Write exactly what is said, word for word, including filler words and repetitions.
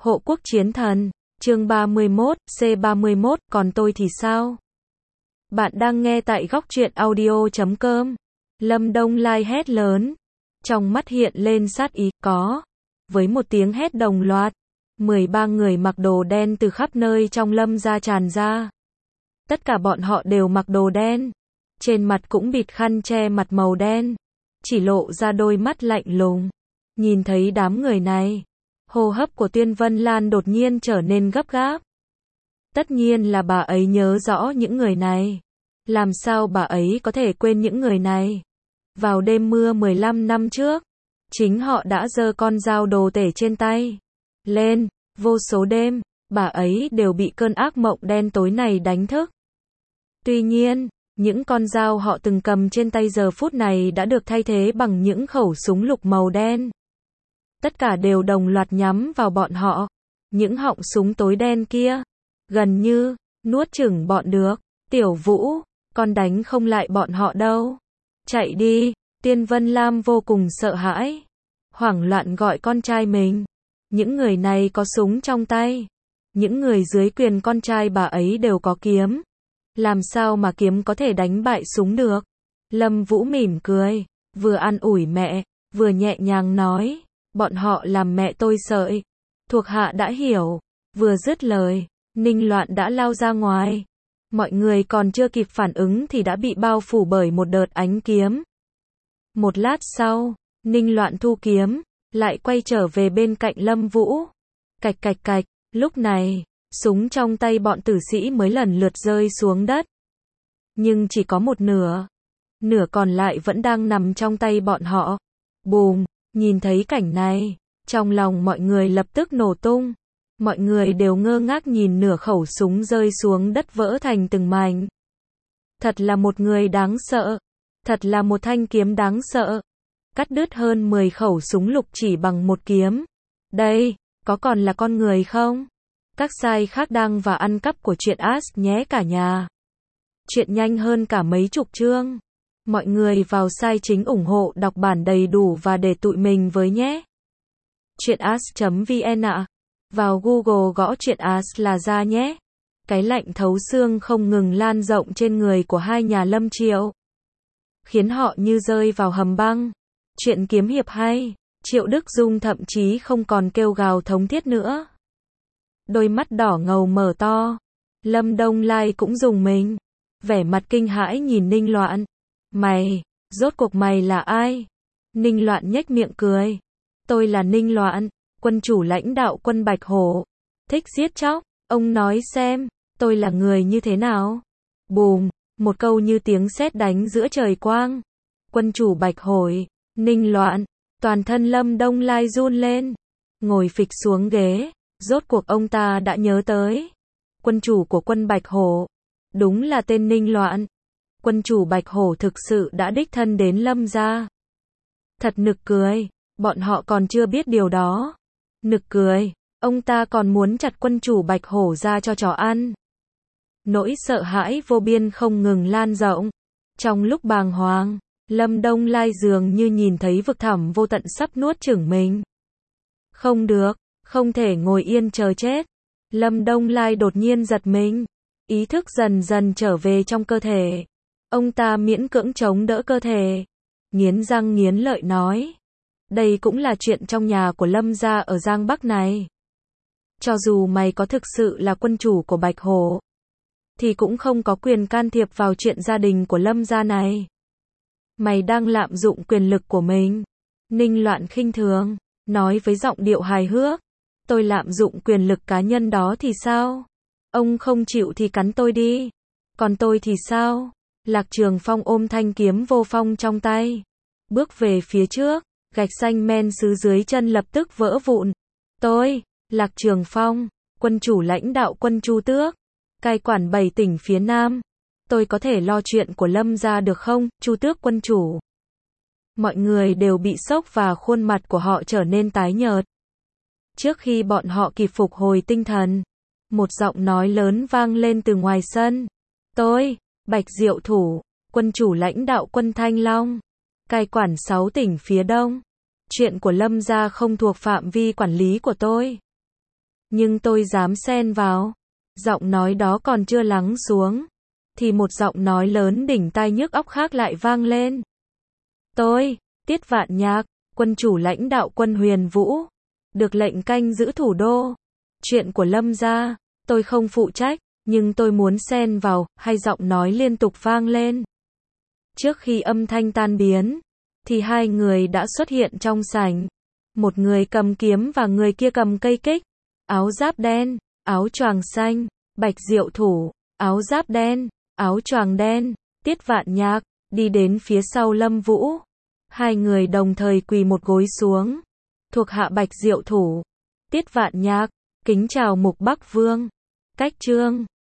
Hộ quốc chiến thần, chương ba mươi mốt, C ba mươi mốt, còn tôi thì sao? Bạn đang nghe tại góc truyện audio chấm com. Lâm Đông Lai hét lớn. Trong mắt hiện lên sát ý, có. Với một tiếng hét đồng loạt, mười ba người mặc đồ đen từ khắp nơi trong Lâm gia tràn ra. Tất cả bọn họ đều mặc đồ đen. Trên mặt cũng bịt khăn che mặt màu đen. Chỉ lộ ra đôi mắt lạnh lùng. Nhìn thấy đám người này, hô hấp của Tuyên Vân Lan đột nhiên trở nên gấp gáp. Tất nhiên là bà ấy nhớ rõ những người này. Làm sao bà ấy có thể quên những người này? Vào đêm mưa mười lăm năm trước, chính họ đã giơ con dao đồ tể trên tay lên. Vô số đêm, bà ấy đều bị cơn ác mộng đen tối này đánh thức. Tuy nhiên, những con dao họ từng cầm trên tay giờ phút này đã được thay thế bằng những khẩu súng lục màu đen. Tất cả đều đồng loạt nhắm vào bọn họ. Những họng súng tối đen kia, gần như, nuốt chửng bọn được. Tiểu Vũ, con đánh không lại bọn họ đâu. Chạy đi, Tiên Vân Lam vô cùng sợ hãi. Hoảng loạn gọi con trai mình. Những người này có súng trong tay. Những người dưới quyền con trai bà ấy đều có kiếm. Làm sao mà kiếm có thể đánh bại súng được? Lâm Vũ mỉm cười, vừa an ủi mẹ, vừa nhẹ nhàng nói. Bọn họ làm mẹ tôi sợ. Thuộc hạ đã hiểu. Vừa dứt lời, Ninh Loạn đã lao ra ngoài. Mọi người còn chưa kịp phản ứng thì đã bị bao phủ bởi một đợt ánh kiếm. Một lát sau, Ninh Loạn thu kiếm, lại quay trở về bên cạnh Lâm Vũ. Cạch cạch cạch, lúc này, súng trong tay bọn tử sĩ mới lần lượt rơi xuống đất. Nhưng chỉ có một nửa. Nửa còn lại vẫn đang nằm trong tay bọn họ. Bùm, nhìn thấy cảnh này, trong lòng mọi người lập tức nổ tung. Mọi người đều ngơ ngác nhìn nửa khẩu súng rơi xuống đất vỡ thành từng mảnh. Thật là một người đáng sợ. Thật là một thanh kiếm đáng sợ. Cắt đứt hơn mười khẩu súng lục chỉ bằng một kiếm. Đây, có còn là con người không? Các sai khác đăng và ăn cắp của truyện Ask nhé cả nhà. Chuyện nhanh hơn cả mấy chục chương. Mọi người vào sai chính ủng hộ đọc bản đầy đủ và để tụi mình với nhé. truyện ask chấm vn ạ. Vào Google gõ truyện Ask là ra nhé. Cái lạnh thấu xương không ngừng lan rộng trên người của hai nhà Lâm Triệu. Khiến họ như rơi vào hầm băng. Chuyện kiếm hiệp hay. Triệu Đức Dung thậm chí không còn kêu gào thống thiết nữa. Đôi mắt đỏ ngầu mở to. Lâm Đông Lai cũng rùng mình. Vẻ mặt kinh hãi nhìn Ninh Loạn. Mày, rốt cuộc mày là ai? Ninh Loạn nhếch miệng cười. Tôi là Ninh Loạn, quân chủ lãnh đạo quân Bạch Hổ. Thích giết chóc, ông nói xem, tôi là người như thế nào? Bùm, một câu như tiếng sét đánh giữa trời quang. Quân chủ Bạch Hổ, Ninh Loạn, toàn thân Lâm Đông Lai run lên. Ngồi phịch xuống ghế, rốt cuộc ông ta đã nhớ tới. Quân chủ của quân Bạch Hổ, đúng là tên Ninh Loạn. Quân chủ Bạch Hổ thực sự đã đích thân đến Lâm gia. Thật nực cười, bọn họ còn chưa biết điều đó. Nực cười, ông ta còn muốn chặt quân chủ Bạch Hổ ra cho chó ăn. Nỗi sợ hãi vô biên không ngừng lan rộng. Trong lúc bàng hoàng, Lâm Đông Lai dường như nhìn thấy vực thẳm vô tận sắp nuốt chửng mình. Không được, không thể ngồi yên chờ chết. Lâm Đông Lai đột nhiên giật mình. Ý thức dần dần trở về trong cơ thể. Ông ta miễn cưỡng chống đỡ cơ thể. Nghiến răng nghiến lợi nói. Đây cũng là chuyện trong nhà của Lâm gia ở Giang Bắc này. Cho dù mày có thực sự là quân chủ của Bạch Hổ, thì cũng không có quyền can thiệp vào chuyện gia đình của Lâm gia này. Mày đang lạm dụng quyền lực của mình. Ninh Loạn khinh thường, nói với giọng điệu hài hước. Tôi lạm dụng quyền lực cá nhân đó thì sao? Ông không chịu thì cắn tôi đi. Còn tôi thì sao? Lạc Trường Phong ôm thanh kiếm vô phong trong tay. Bước về phía trước, gạch xanh men sứ dưới chân lập tức vỡ vụn. Tôi, Lạc Trường Phong, quân chủ lãnh đạo quân Chu Tước, cai quản bảy tỉnh phía Nam. Tôi có thể lo chuyện của Lâm gia được không, Chu Tước quân chủ? Mọi người đều bị sốc và khuôn mặt của họ trở nên tái nhợt. Trước khi bọn họ kịp phục hồi tinh thần, một giọng nói lớn vang lên từ ngoài sân. Tôi, Bạch Diệu Thủ, quân chủ lãnh đạo quân Thanh Long, cai quản sáu tỉnh phía Đông. Chuyện của Lâm gia không thuộc phạm vi quản lý của tôi. Nhưng tôi dám xen vào. Giọng nói đó còn chưa lắng xuống, thì một giọng nói lớn đỉnh tai nhức óc khác lại vang lên. Tôi, Tiết Vạn Nhạc, quân chủ lãnh đạo quân Huyền Vũ, được lệnh canh giữ thủ đô. Chuyện của Lâm gia, tôi không phụ trách, nhưng tôi muốn xen vào, hay giọng nói liên tục vang lên. Trước khi âm thanh tan biến, thì hai người đã xuất hiện trong sảnh. Một người cầm kiếm và người kia cầm cây kích. Áo giáp đen, áo choàng xanh, Bạch Diệu Thủ, áo giáp đen, áo choàng đen, Tiết Vạn Nhạc, đi đến phía sau Lâm Vũ. Hai người đồng thời quỳ một gối xuống. Thuộc hạ Bạch Diệu Thủ, Tiết Vạn Nhạc, kính chào Mục Bắc Vương. Cách chương